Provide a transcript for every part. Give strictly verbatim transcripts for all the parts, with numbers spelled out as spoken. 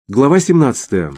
Глава семнадцатая.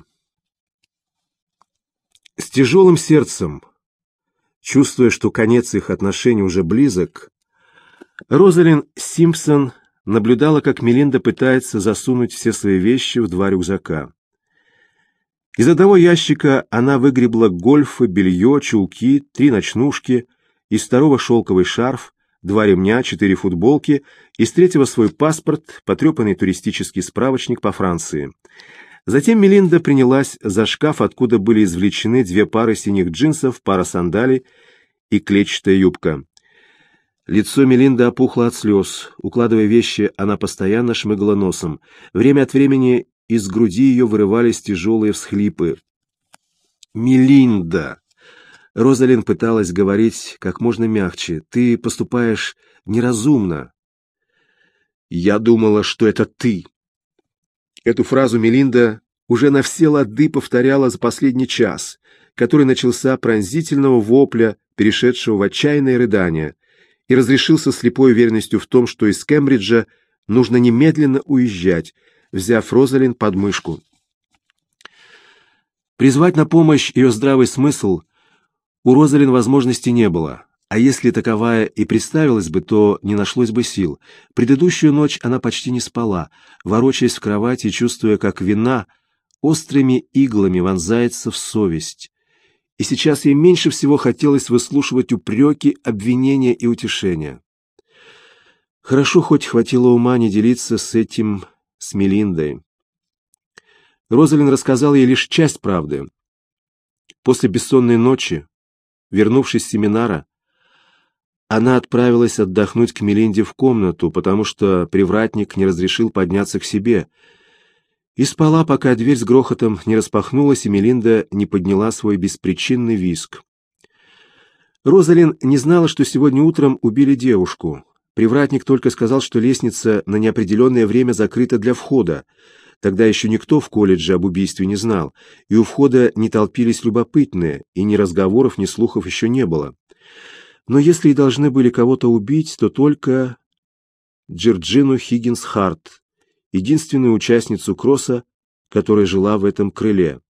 С тяжелым сердцем, чувствуя, что конец их отношений уже близок, Розалин Симпсон наблюдала, как Мелинда пытается засунуть все свои вещи в два рюкзака. Из одного ящика она выгребла гольфы, белье, чулки, три ночнушки, из второго шелковый шарф, два ремня, четыре футболки, из третьего свой паспорт, потрепанный туристический справочник по Франции. Затем Мелинда принялась за шкаф, откуда были извлечены две пары синих джинсов, пара сандалий и клетчатая юбка. Лицо Мелинды опухло от слез. Укладывая вещи, она постоянно шмыгала носом. Время от времени из груди ее вырывались тяжелые всхлипы. «Мелинда!» Розалин пыталась говорить как можно мягче. «Ты поступаешь неразумно». «Я думала, что это ты». Эту фразу Мелинда уже на все лады повторяла за последний час, который начался пронзительного вопля, перешедшего в отчаянное рыдание, и разрешился слепой уверенностью в том, что из Кембриджа нужно немедленно уезжать, взяв Розалин под мышку. Призвать на помощь ее здравый смысл у Розалин возможности не было. А если таковая и представилась бы, то не нашлось бы сил. Предыдущую ночь она почти не спала, ворочаясь в кровати и чувствуя, как вина острыми иглами вонзается в совесть. И сейчас ей меньше всего хотелось выслушивать упреки, обвинения и утешения. Хорошо хоть хватило ума не делиться с этим с Мелиндой. Розалин рассказала ей лишь часть правды. После бессонной ночи, вернувшись с семинара, она отправилась отдохнуть к Мелинде в комнату, потому что привратник не разрешил подняться к себе, и спала, пока дверь с грохотом не распахнулась, и Мелинда не подняла свой беспричинный визг. Розалин не знала, что сегодня утром убили девушку. Привратник только сказал, что лестница на неопределенное время закрыта для входа. Тогда еще никто в колледже об убийстве не знал, и у входа не толпились любопытные, и ни разговоров, ни слухов еще не было. Но если и должны были кого-то убить, то только Джорджину Хиггинс-Харт, единственную участницу кросса, которая жила в этом крыле.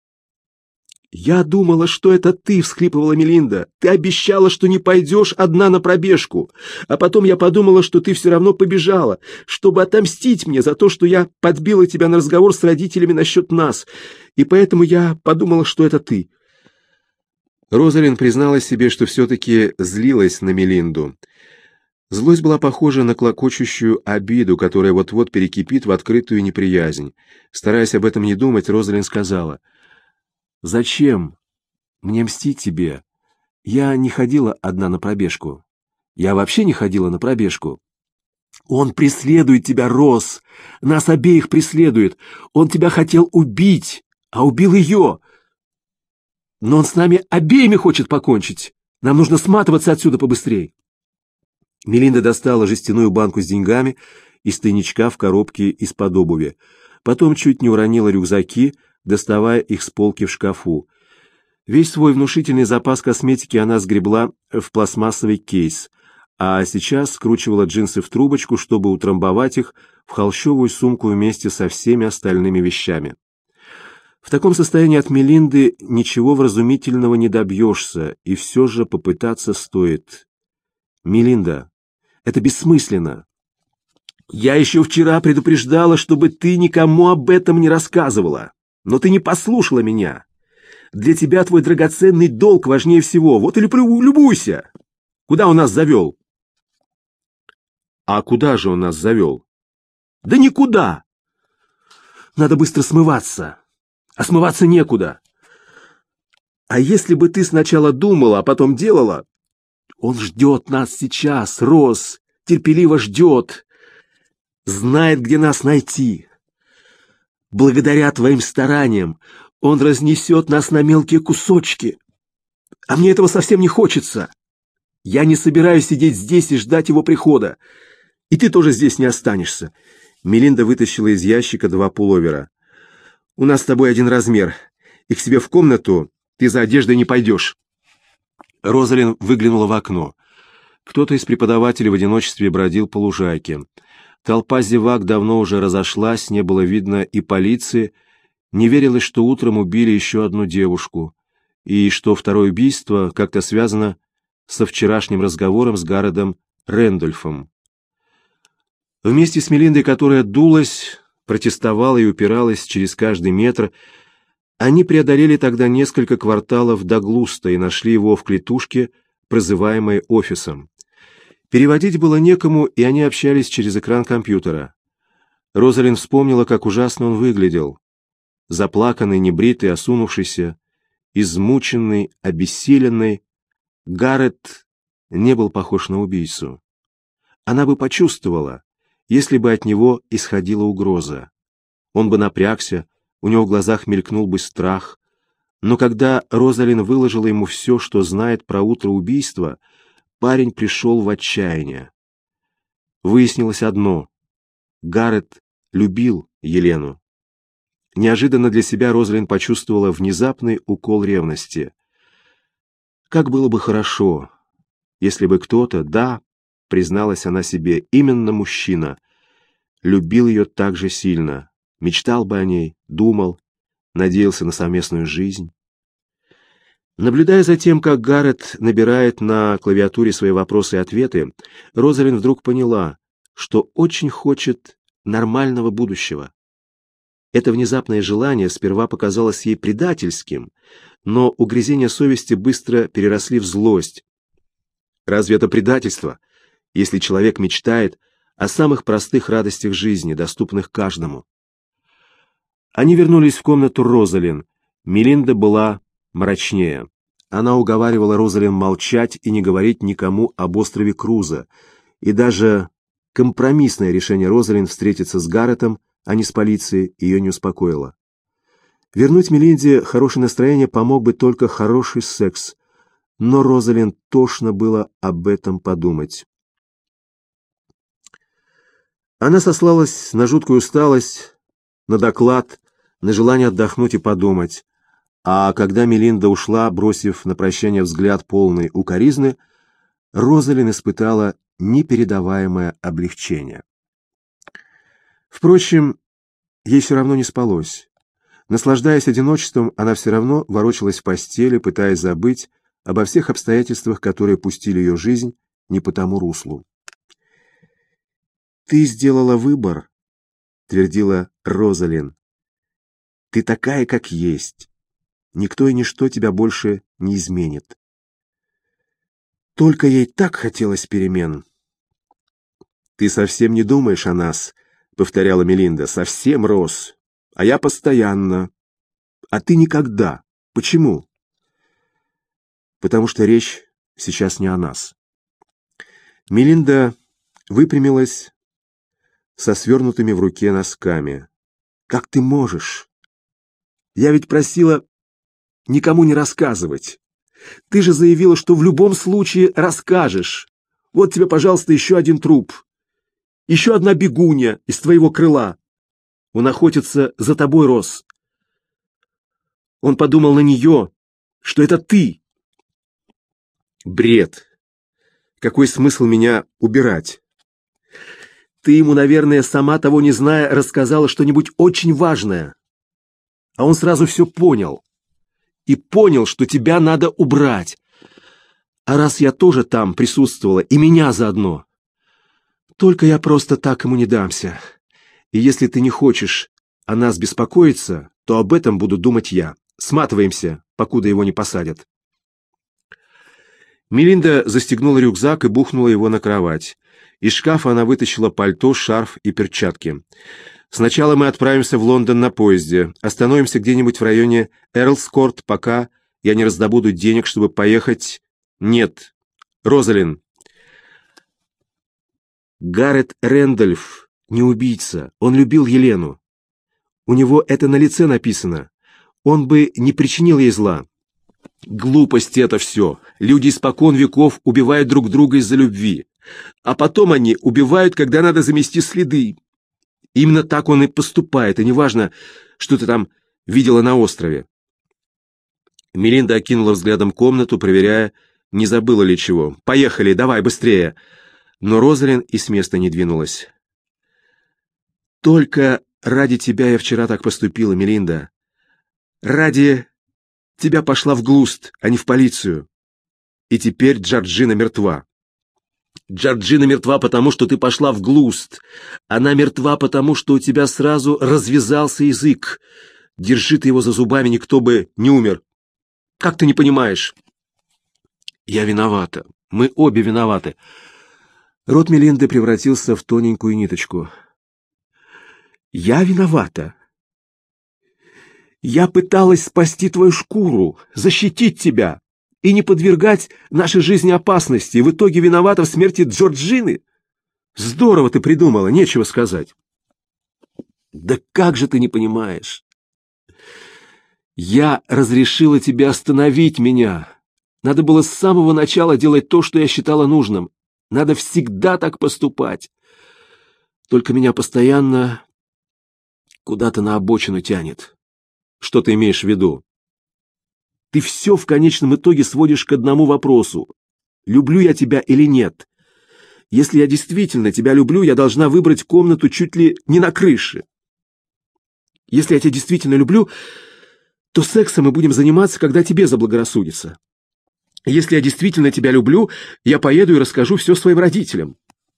«Я думала, что это ты!» — всхлипывала Мелинда. «Ты обещала, что не пойдешь одна на пробежку. А потом я подумала, что ты все равно побежала, чтобы отомстить мне за то, что я подбила тебя на разговор с родителями насчет нас. И поэтому я подумала, что это ты». Розалин призналась себе, что все-таки злилась на Мелинду. Злость была похожа на клокочущую обиду, которая вот-вот перекипит в открытую неприязнь. Стараясь об этом не думать, Розалин сказала: «Зачем мне мстить тебе? Я не ходила одна на пробежку. Я вообще не ходила на пробежку». «Он преследует тебя, Роз! Нас обеих преследует! Он тебя хотел убить, а убил ее! Но он с нами обеими хочет покончить! Нам нужно сматываться отсюда побыстрей!» Мелинда достала жестяную банку с деньгами из тайничка в коробке из-под обуви. Потом чуть не уронила рюкзаки, доставая их с полки в шкафу. Весь свой внушительный запас косметики она сгребла в пластмассовый кейс, а сейчас скручивала джинсы в трубочку, чтобы утрамбовать их в холщовую сумку вместе со всеми остальными вещами. В таком состоянии от Мелинды ничего вразумительного не добьешься, и все же попытаться стоит. «Мелинда, это бессмысленно. Я еще вчера предупреждала, чтобы ты никому об этом не рассказывала. Но ты не послушала меня. Для тебя твой драгоценный долг важнее всего. Вот и любуйся. Куда он нас завел?» «А куда же он нас завел?» «Да никуда. Надо быстро смываться. А смываться некуда. А если бы ты сначала думала, а потом делала? Он ждет нас сейчас, Роз, терпеливо ждет. Знает, где нас найти. Благодаря твоим стараниям он разнесет нас на мелкие кусочки. А мне этого совсем не хочется. Я не собираюсь сидеть здесь и ждать его прихода. И ты тоже здесь не останешься». Мелинда вытащила из ящика два пуловера. «У нас с тобой один размер, и к себе в комнату ты за одеждой не пойдешь». Розалин выглянула в окно. Кто-то из преподавателей в одиночестве бродил по лужайке. Толпа зевак давно уже разошлась, не было видно и полиции, Не верилось, что утром убили еще одну девушку, и что второе убийство как-то связано со вчерашним разговором с Гарретом Рэндольфом. Вместе с Мелиндой, которая дулась, протестовала и упиралась через каждый метр, они преодолели тогда несколько кварталов до Глуста и нашли его в клетушке, прозываемой офисом. Переводить было некому, и они общались через экран компьютера. Розалин вспомнила, как ужасно он выглядел. Заплаканный, небритый, осунувшийся, измученный, обессиленный. Гаррет не был похож на убийцу. Она бы почувствовала, если бы от него исходила угроза. Он бы напрягся, у него в глазах мелькнул бы страх. Но когда Розалин выложила ему все, что знает про утро убийства, парень пришел в отчаяние. Выяснилось одно: Гаррет любил Елену. Неожиданно для себя Розалин почувствовала внезапный укол ревности. Как было бы хорошо, если бы кто-то, да, призналась она себе, именно мужчина, любил ее так же сильно, мечтал бы о ней, думал, надеялся на совместную жизнь. Наблюдая за тем, как Гаррет набирает на клавиатуре свои вопросы и ответы, Розалин вдруг поняла, что очень хочет нормального будущего. Это внезапное желание сперва показалось ей предательским, но угрызения совести быстро переросли в злость. Разве это предательство, если человек мечтает о самых простых радостях жизни, доступных каждому? Они вернулись в комнату Розалин. Мелинда была мрачнее. Она уговаривала Розалин молчать и не говорить никому об острове Круза, и даже компромиссное решение Розалин встретиться с Гарретом, а не с полицией, ее не успокоило. Вернуть Мелинде хорошее настроение помог бы только хороший секс, но Розалин тошно было об этом подумать. Она сослалась на жуткую усталость, на доклад, на желание отдохнуть и подумать. А когда Мелинда ушла, бросив на прощание взгляд полный укоризны, Розалин испытала непередаваемое облегчение. Впрочем, ей все равно не спалось. Наслаждаясь одиночеством, она все равно ворочалась в постели, пытаясь забыть обо всех обстоятельствах, которые пустили ее жизнь не по тому руслу. «Ты сделала выбор», — твердила Розалин. «Ты такая, как есть. Никто и ничто тебя больше не изменит». Только ей так хотелось перемен. «Ты совсем не думаешь о нас», — повторяла Мелинда. «Совсем, Роз. А я постоянно. А ты никогда. Почему?» «Потому что речь сейчас не о нас». Мелинда выпрямилась со свернутыми в руке носками. «Как ты можешь? Я ведь просила никому не рассказывать. Ты же заявила, что в любом случае расскажешь. Вот тебе, пожалуйста, еще один труп. Еще одна бегунья из твоего крыла. Он охотится за тобой, Роз». Он подумал на нее, что это ты. Бред. Какой смысл меня убирать? Ты ему, наверное, сама того не зная, рассказала что-нибудь очень важное. А он сразу все понял. И понял, что тебя надо убрать. А раз я тоже там присутствовала, и меня заодно, только я просто так ему не дамся. И если ты не хочешь о нас беспокоиться, то об этом буду думать я. Сматываемся, покуда его не посадят. Мелинда застегнула рюкзак и бухнула его на кровать. Из шкафа она вытащила пальто, шарф и перчатки. «Сначала мы отправимся в Лондон на поезде. Остановимся где-нибудь в районе Эрлскорт, пока я не раздобуду денег, чтобы поехать...» «Нет, Розалин». Гаррет Рэндольф не убийца. Он любил Елену. У него это на лице написано. Он бы не причинил ей зла. Глупости это все. Люди испокон веков убивают друг друга из-за любви. А потом они убивают, когда надо замести следы. Именно так он и поступает, и неважно, что ты там видела на острове. Мелинда окинула взглядом комнату, проверяя, не забыла ли чего. «Поехали, давай, быстрее!» Но Розалин и с места не двинулась. «Только ради тебя я вчера так поступила, Мелинда. ради тебя пошла в Глуст, а не в полицию. И теперь Джорджина мертва. Джорджина мертва, потому что ты пошла в Глуст. Она мертва, потому что у тебя сразу развязался язык. Держи ты его за зубами, никто бы не умер. Как ты не понимаешь? Я виновата. Мы обе виноваты. Рот Мелинды превратился в тоненькую ниточку. Я виновата. Я пыталась спасти твою шкуру, защитить тебя и не подвергать нашей жизни опасности, и в итоге виновата в смерти Джорджины. Здорово ты придумала, нечего сказать. Да как же ты не понимаешь? Я разрешила тебе остановить меня. Надо было с самого начала делать то, что я считала нужным. Надо всегда так поступать. Только меня постоянно куда-то на обочину тянет. Что ты имеешь в виду? Ты все в конечном итоге сводишь к одному вопросу. Люблю я тебя или нет? Если я действительно тебя люблю, я должна выбрать комнату чуть ли не на крыше. Если я тебя действительно люблю, то сексом мы будем заниматься, когда тебе заблагорассудится. Если я действительно тебя люблю, я поеду и расскажу все своим родителям.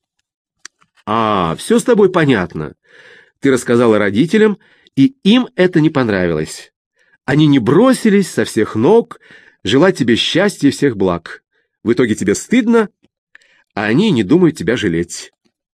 А, все с тобой понятно. Ты рассказала родителям, и им это не понравилось. Они не бросились со всех ног желать тебе счастья и всех благ. В итоге тебе стыдно, а они не думают тебя жалеть.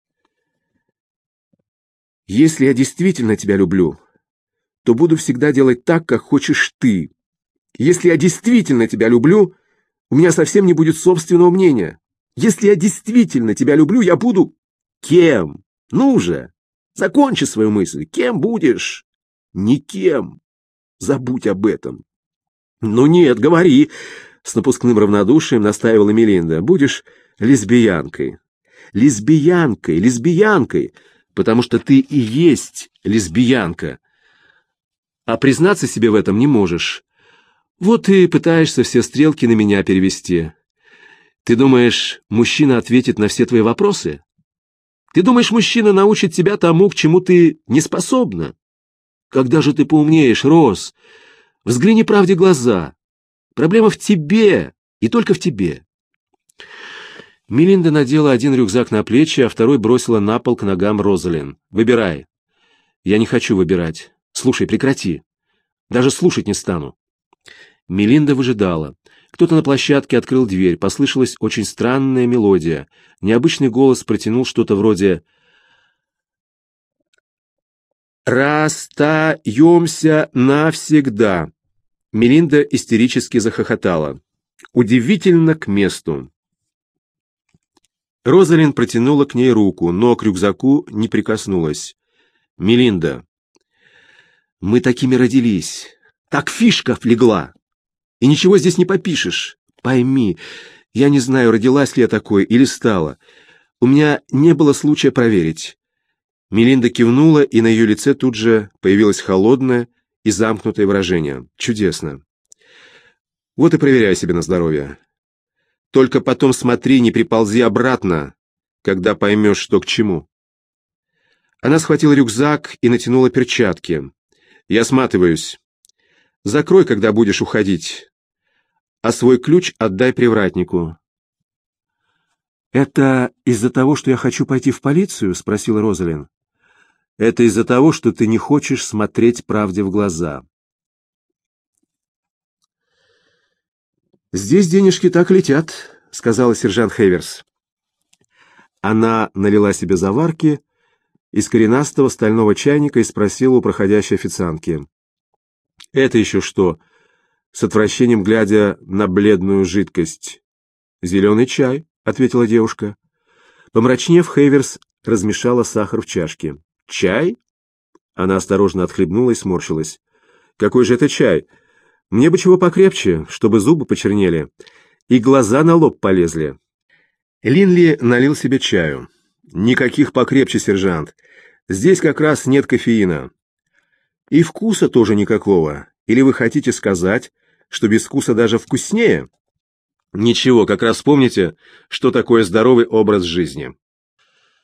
Если я действительно тебя люблю, то буду всегда делать так, как хочешь ты. Если я действительно тебя люблю, у меня совсем не будет собственного мнения. Если я действительно тебя люблю, я буду... Кем? Ну же, закончи свою мысль. Кем будешь? Никем. Забудь об этом. Ну нет, говори. С напускным равнодушием настаивала Мелинда. Будешь лесбиянкой. Лесбиянкой, лесбиянкой. Потому что ты и есть лесбиянка. А признаться себе в этом не можешь. Вот и пытаешься все стрелки на меня перевести. Ты думаешь, мужчина ответит на все твои вопросы? Ты думаешь, мужчина научит тебя тому, к чему ты не способна? Когда же ты поумнеешь, Роз? Взгляни правде в глаза. Проблема в тебе, и только в тебе. Мелинда надела один рюкзак на плечи, а второй бросила на пол к ногам Розалин. Выбирай. Я не хочу выбирать. Слушай, прекрати. Даже слушать не стану. Мелинда выжидала. Кто-то на площадке открыл дверь. Послышалась очень странная мелодия. Необычный голос протянул что-то вроде «Расстаемся навсегда». Мелинда истерически захохотала. Удивительно к месту. Розалин протянула к ней руку, но к рюкзаку не прикоснулась. «Мелинда, мы такими родились. Так фишка легла. И ничего здесь не попишешь. Пойми, я не знаю, родилась ли я такой или стала. У меня не было случая проверить». Мелинда кивнула, и на ее лице тут же появилось холодное и замкнутое выражение. «Чудесно. Вот и проверяй себя на здоровье. Только потом смотри, не приползи обратно, когда поймешь, что к чему». Она схватила рюкзак и натянула перчатки. «Я сматываюсь. Закрой, когда будешь уходить, а свой ключ отдай привратнику». «Это из-за того, что я хочу пойти в полицию?» — спросила Розалин. «Это из-за того, что ты не хочешь смотреть правде в глаза». «Здесь денежки так летят», — сказала сержант Хейверс. Она налила себе заварки из коренастого стального чайника и спросила у проходящей официантки. «Это еще что?» С отвращением глядя на бледную жидкость. «Зеленый чай», — ответила девушка. Помрачнев, Хейверс размешала сахар в чашке. «Чай?» Она осторожно отхлебнула и сморщилась. «Какой же это чай? Мне бы чего покрепче, чтобы зубы почернели и глаза на лоб полезли». Линли налил себе чаю. «Никаких покрепче, сержант. Здесь как раз нет кофеина. И вкуса тоже никакого. Или вы хотите сказать, что без вкуса даже вкуснее?» «Ничего, как раз помните, что такое здоровый образ жизни».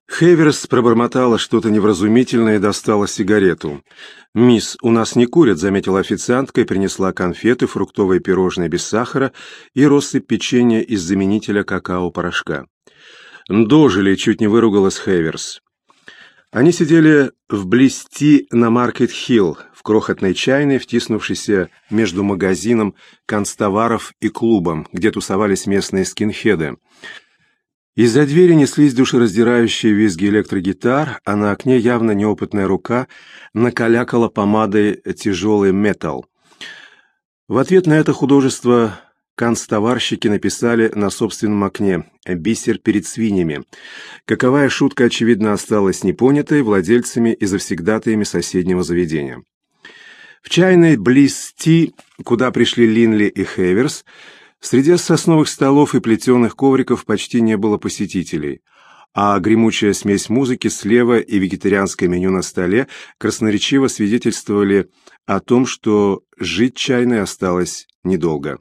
Хейверс пробормотала что-то невразумительное и достала сигарету. «Мисс, у нас не курят», — заметила официантка и принесла конфеты, фруктовые пирожные без сахара и россыпь печенья из заменителя какао-порошка. «Дожили», — чуть не выругалась Хейверс. Они сидели вблизти на Маркет-Хилл, в крохотной чайной, втиснувшейся между магазином канцтоваров и клубом, где тусовались местные скинхеды. Из-за двери неслись душераздирающие визги электрогитар, а на окне явно неопытная рука накалякала помадой тяжелый металл. В ответ на это художество канцтоварщики написали на собственном окне «Бисер перед свиньями». Каковая шутка, очевидно, осталась непонятой владельцами и завсегдатаями соседнего заведения. В чайной близ Ти, куда пришли Линли и Хейверс, среди сосновых столов и плетеных ковриков почти не было посетителей, а гремучая смесь музыки слева и вегетарианское меню на столе красноречиво свидетельствовали о том, что жить чайной осталось недолго.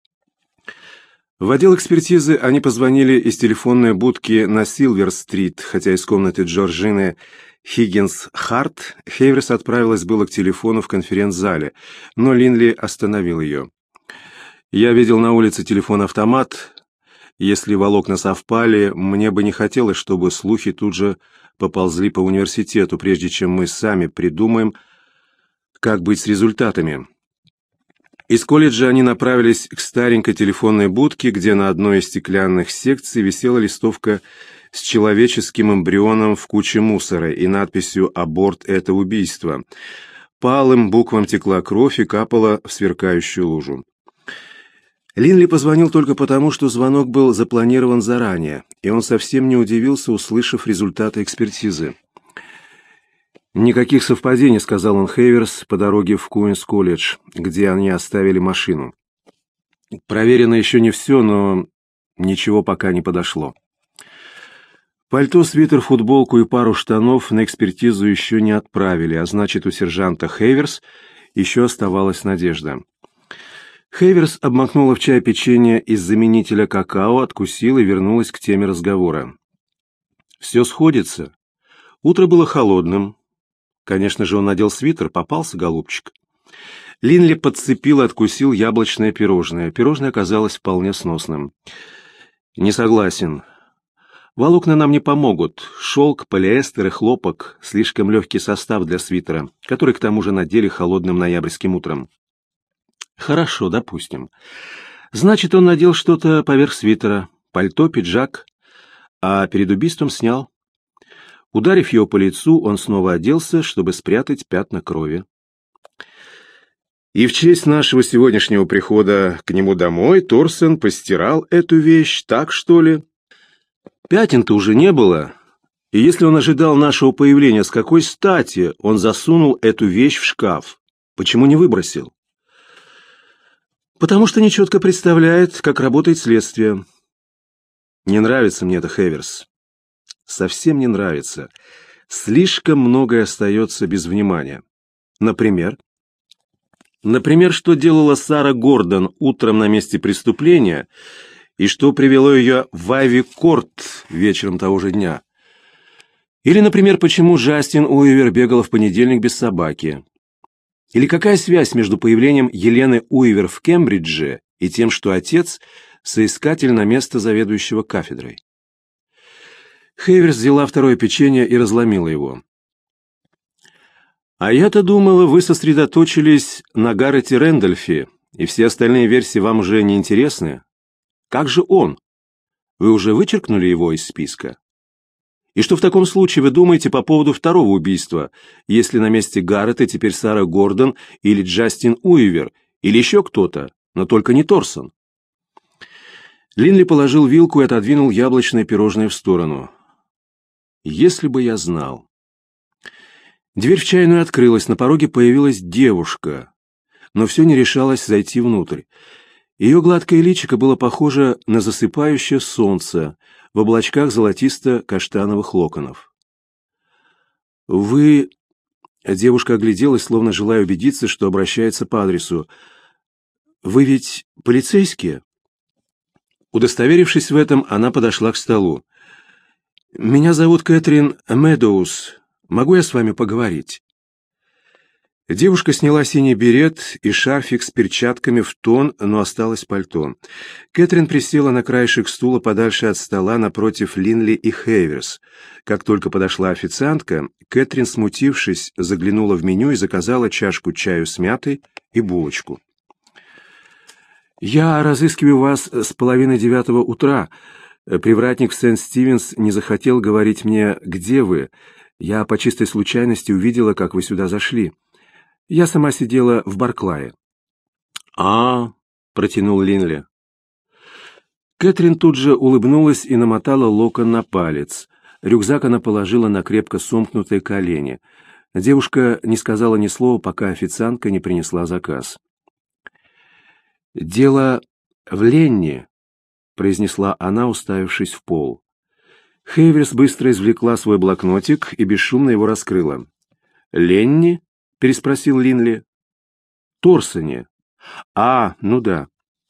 В отдел экспертизы они позвонили из телефонной будки на Силвер-стрит, хотя из комнаты Джорджины Хиггинс-Харт Хейверс отправилась было к телефону в конференц-зале, но Линли остановил ее. «Я видел на улице телефон-автомат. Если волокна совпали, мне бы не хотелось, чтобы слухи тут же поползли по университету, прежде чем мы сами придумаем, как быть с результатами». Из колледжа они направились к старенькой телефонной будке, где на одной из стеклянных секций висела листовка с человеческим эмбрионом в куче мусора и надписью «Аборт – это убийство». По алым буквам текла кровь и капала в сверкающую лужу. Линли позвонил только потому, что звонок был запланирован заранее, и он совсем не удивился, услышав результаты экспертизы. «Никаких совпадений», — сказал он Хейверс по дороге в Куинс-колледж, где они оставили машину. «Проверено еще не все, но ничего пока не подошло». Пальто, свитер, футболку и пару штанов на экспертизу еще не отправили, а значит, у сержанта Хейверс еще оставалась надежда. Хейверс обмакнула в чай печенье из заменителя какао, откусила и вернулась к теме разговора. «Все сходится. Утро было холодным. Конечно же, он надел свитер, попался, голубчик». Линли подцепил и откусил яблочное пирожное. Пирожное оказалось вполне сносным. «Не согласен. Волокна нам не помогут. Шелк, полиэстер и хлопок — слишком легкий состав для свитера, который к тому же надели холодным ноябрьским утром». «Хорошо, допустим. Значит, он надел что-то поверх свитера, пальто, пиджак, а перед убийством снял. Ударив его по лицу, он снова оделся, чтобы спрятать пятна крови». «И в честь нашего сегодняшнего прихода к нему домой Торсон постирал эту вещь, так что ли?» «Пятен-то уже не было. И если он ожидал нашего появления, с какой стати он засунул эту вещь в шкаф? Почему не выбросил?» «Потому что нечетко представляет, как работает следствие». «Не нравится мне это, Хейверс. Совсем не нравится. Слишком многое остается без внимания. Например?» «Например, что делала Сара Гордон утром на месте преступления и что привело ее в Айви-Корт вечером того же дня. Или, например, почему Джастин Уивер бегала в понедельник без собаки. Или какая связь между появлением Елены Уивер в Кембридже и тем, что отец – соискатель на место заведующего кафедрой?» Хейверс взяла второе печенье и разломила его. «А я-то думала, вы сосредоточились на Гаррете Рэндольфе, и все остальные версии вам уже не интересны. Как же он? Вы уже вычеркнули его из списка? И что в таком случае вы думаете по поводу второго убийства, если на месте Гаррета теперь Сара Гордон или Джастин Уивер, или еще кто-то, но только не Торсон?» Линли положил вилку и отодвинул яблочное пирожное в сторону. «Если бы я знал». Дверь в чайную открылась, на пороге появилась девушка, но все не решалась зайти внутрь. Ее гладкое личико было похоже на засыпающее солнце в облачках золотисто-каштановых локонов. «Вы...» — девушка огляделась, словно желая убедиться, что обращается по адресу. «Вы ведь полицейские?» Удостоверившись в этом, она подошла к столу. «Меня зовут Кэтрин Медоуз. Могу я с вами поговорить?» Девушка сняла синий берет и шарфик с перчатками в тон, но осталось пальто. Кэтрин присела на краешек стула подальше от стола напротив Линли и Хейверс. Как только подошла официантка, Кэтрин, смутившись, заглянула в меню и заказала чашку чаю с мятой и булочку. «Я разыскиваю вас с половины девятого утра. Привратник в Сент-Стивенс не захотел говорить мне, где вы. Я по чистой случайности увидела, как вы сюда зашли. Я сама сидела в Барклае». «А, — протянул Линли. Кэтрин тут же улыбнулась и намотала локон на палец. Рюкзак она положила на крепко сомкнутые колени. Девушка не сказала ни слова, пока официантка не принесла заказ. «Дело в Ленни», — произнесла она, уставившись в пол. Хейверс быстро извлекла свой блокнотик и бесшумно его раскрыла. «Ленни?» — переспросил Линли. «Торсоне. А, ну да.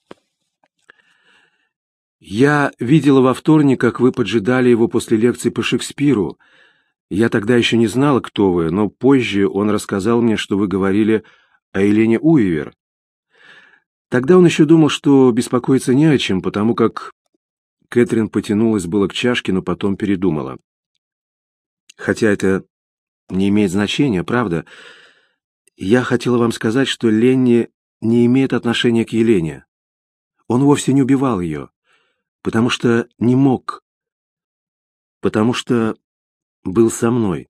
Я видела во вторник, как вы поджидали его после лекции по Шекспиру. Я тогда еще не знала, кто вы, но позже он рассказал мне, что вы говорили о Елене Уивер. Тогда он еще думал, что беспокоиться не о чем, потому как...» Кэтрин потянулась было к чашке, но потом передумала. «Хотя это не имеет значения, правда? Я хотела вам сказать, что Ленни не имеет отношения к Елене. Он вовсе не убивал ее, потому что не мог, потому что был со мной».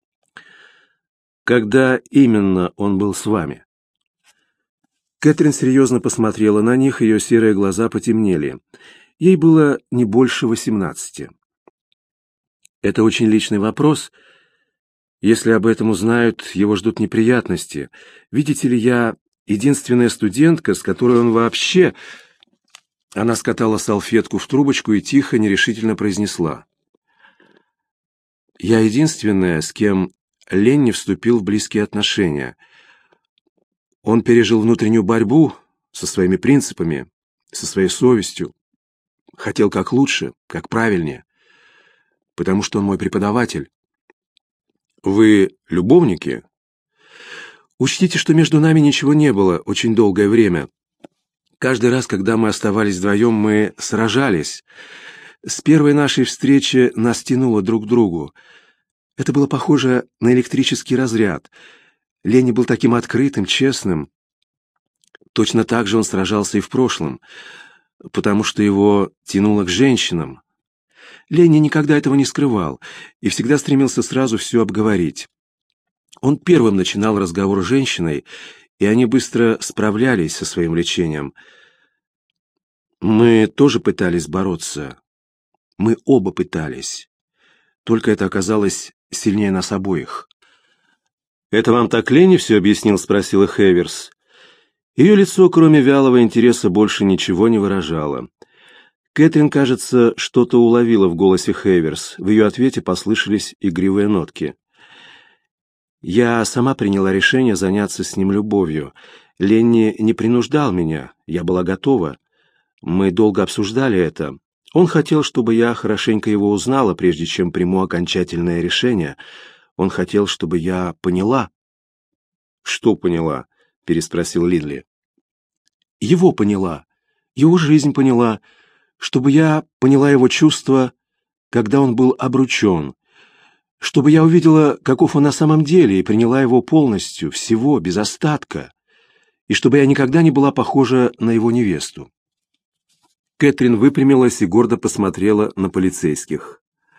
«Когда именно он был с вами?» Кэтрин серьезно посмотрела на них, ее серые глаза потемнели. Ей было не больше восемнадцати. «Это очень личный вопрос. Если об этом узнают, его ждут неприятности. Видите ли, я единственная студентка, с которой он вообще...» Она скатала салфетку в трубочку и тихо, нерешительно произнесла. «Я единственная, с кем Ленни вступил в близкие отношения. Он пережил внутреннюю борьбу со своими принципами, со своей совестью. Хотел как лучше, как правильнее, потому что он мой преподаватель». «Вы любовники?» «Учтите, что между нами ничего не было очень долгое время. Каждый раз, когда мы оставались вдвоем, мы сражались. С первой нашей встречи нас тянуло друг к другу. Это было похоже на электрический разряд. Ленни был таким открытым, честным. Точно так же он сражался и в прошлом, потому что его тянуло к женщинам. Ленни никогда этого не скрывал и всегда стремился сразу все обговорить. Он первым начинал разговор с женщиной, и они быстро справлялись со своим лечением. Мы тоже пытались бороться. Мы оба пытались. Только это оказалось сильнее нас обоих». «Это вам так Ленни все объяснил?» — спросила Хейверс. Ее лицо, кроме вялого интереса, больше ничего не выражало. Кэтрин, кажется, что-то уловила в голосе Хейверс. В ее ответе послышались игривые нотки. «Я сама приняла решение заняться с ним любовью. Ленни не принуждал меня, я была готова. Мы долго обсуждали это. Он хотел, чтобы я хорошенько его узнала, прежде чем приму окончательное решение. Он хотел, чтобы я поняла». «Что поняла?» — переспросил Линли. «Его поняла, его жизнь поняла, чтобы я поняла его чувства, когда он был обручен, чтобы я увидела, каков он на самом деле, и приняла его полностью, всего, без остатка, и чтобы я никогда не была похожа на его невесту». Кэтрин выпрямилась и гордо посмотрела на полицейских.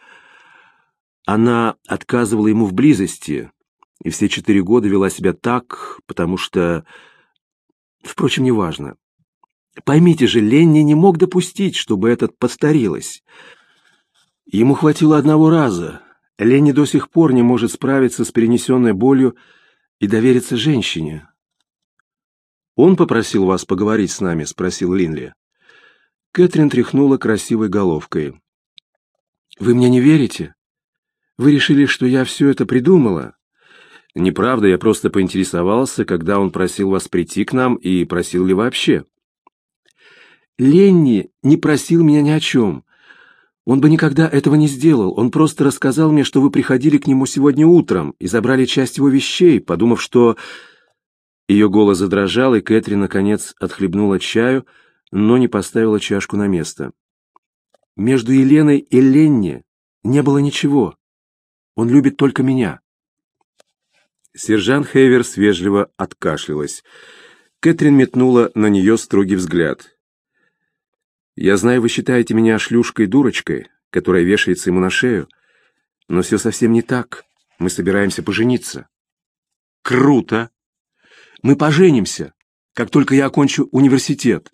Она отказывала ему в близости, и все четыре года вела себя так, потому что... Впрочем, неважно. Поймите же, Ленни не мог допустить, чтобы этот подстарилась. Ему хватило одного раза. Ленни до сих пор не может справиться с перенесенной болью и довериться женщине. «Он попросил вас поговорить с нами?» — спросил Линли. Кэтрин тряхнула красивой головкой. «Вы мне не верите? Вы решили, что я все это придумала?» «Неправда, я просто поинтересовался, когда он просил вас прийти к нам и просил ли вообще». «Ленни не просил меня ни о чем. Он бы никогда этого не сделал. Он просто рассказал мне, что вы приходили к нему сегодня утром и забрали часть его вещей, подумав, что...» Ее голос задрожал, и Кэтрин, наконец, отхлебнула чаю, но не поставила чашку на место. «Между Еленой и Ленни не было ничего. Он любит только меня». Сержант Хейверс вежливо откашлялась. Кэтрин метнула на нее строгий взгляд. «Я знаю, вы считаете меня шлюшкой-дурочкой, которая вешается ему на шею, но все совсем не так. Мы собираемся пожениться». «Круто! Мы поженимся, как только я окончу университет».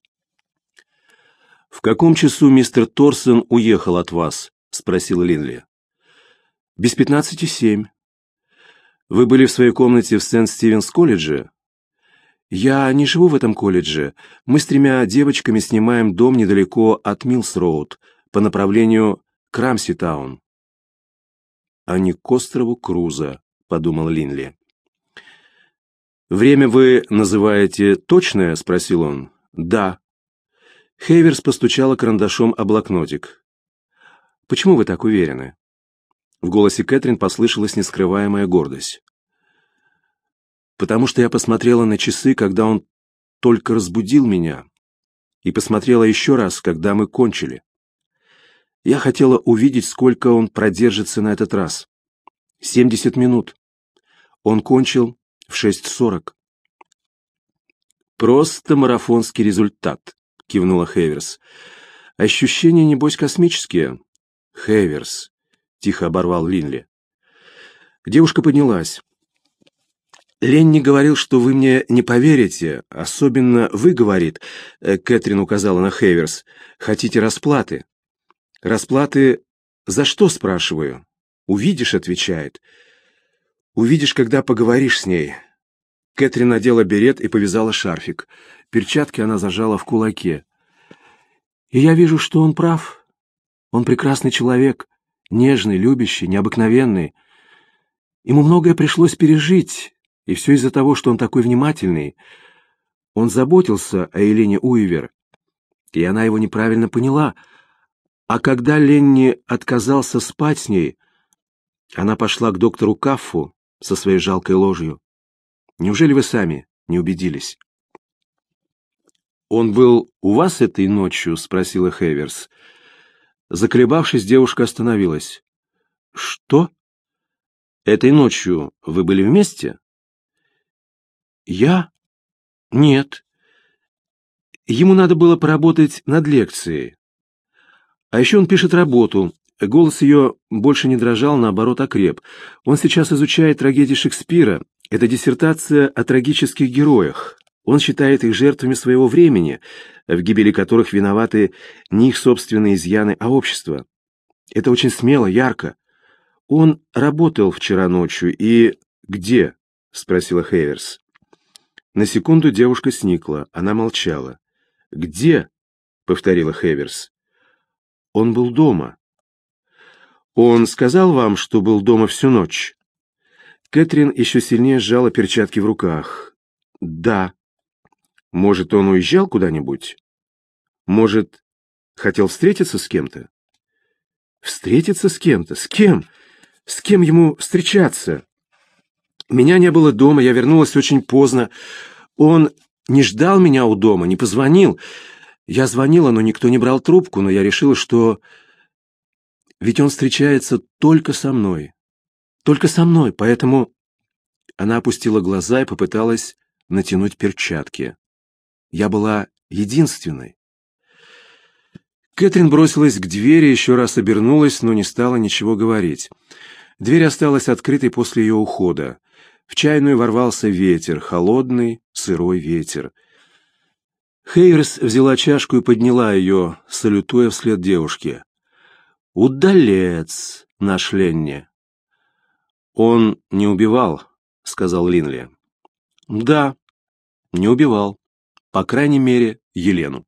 «В каком часу мистер Торсон уехал от вас?» — спросила Линли. «Без пятнадцати семь. Вы были в своей комнате в Сент-Стивенс-колледже?» «Я не живу в этом колледже. Мы с тремя девочками снимаем дом недалеко от Миллс-роуд, по направлению к Рамси-таун». «А не к острову Круза», — подумал Линли. «Время вы называете точное?» — спросил он. «Да». Хейверс постучала карандашом о блокнотик. «Почему вы так уверены?» В голосе Кэтрин послышалась нескрываемая гордость. «Потому что я посмотрела на часы, когда он только разбудил меня, и посмотрела еще раз, когда мы кончили. Я хотела увидеть, сколько он продержится на этот раз. Семьдесят минут. Он кончил в шесть сорок». «Просто марафонский результат», — кивнула Хейверс. «Ощущения, небось, космические». «Хейверс», — тихо оборвал Линли. Девушка поднялась. «Ленни говорил, что вы мне не поверите, особенно вы, говорит, — Кэтрин указала на Хейверс, — хотите расплаты». «Расплаты за что, спрашиваю?» «Увидишь», — отвечает. «Увидишь, когда поговоришь с ней». Кэтрин надела берет и повязала шарфик. Перчатки она зажала в кулаке. «И я вижу, что он прав. Он прекрасный человек, нежный, любящий, необыкновенный. Ему многое пришлось пережить, и все из-за того, что он такой внимательный. Он заботился о Елене Уивер, и она его неправильно поняла. А когда Ленни отказался спать с ней, она пошла к доктору Каффу со своей жалкой ложью. Неужели вы сами не убедились?» «Он был у вас этой ночью?» — спросила Хейверс. Заколебавшись, девушка остановилась. «Что? Этой ночью вы были вместе?» «Я? Нет. Ему надо было поработать над лекцией. А еще он пишет работу». Голос ее больше не дрожал, наоборот, окреп. «Он сейчас изучает трагедии Шекспира. Это диссертация о трагических героях. Он считает их жертвами своего времени, в гибели которых виноваты не их собственные изъяны, а общество. Это очень смело, ярко. Он работал вчера ночью и...» «Где?» — спросила Хейверс. На секунду девушка сникла, она молчала. «Где?» — повторила Хейверс. «Он был дома». «Он сказал вам, что был дома всю ночь?» Кэтрин еще сильнее сжала перчатки в руках. «Да». «Может, он уезжал куда-нибудь? Может, хотел встретиться с кем-то?» «Встретиться с кем-то? С кем? С кем ему встречаться? Меня не было дома, я вернулась очень поздно. Он не ждал меня у дома, не позвонил. Я звонила, но никто не брал трубку, но я решила, что... Ведь он встречается только со мной. Только со мной, поэтому...» Она опустила глаза и попыталась натянуть перчатки. «Я была единственной». Кэтрин бросилась к двери, еще раз обернулась, но не стала ничего говорить. Дверь осталась открытой после ее ухода. В чайную ворвался ветер, холодный, сырой ветер. Хейверс взяла чашку и подняла ее, салютуя вслед девушке. «Удалец, наш Ленни». «Он не убивал», — сказал Линли. «Да, не убивал. По крайней мере, Елену».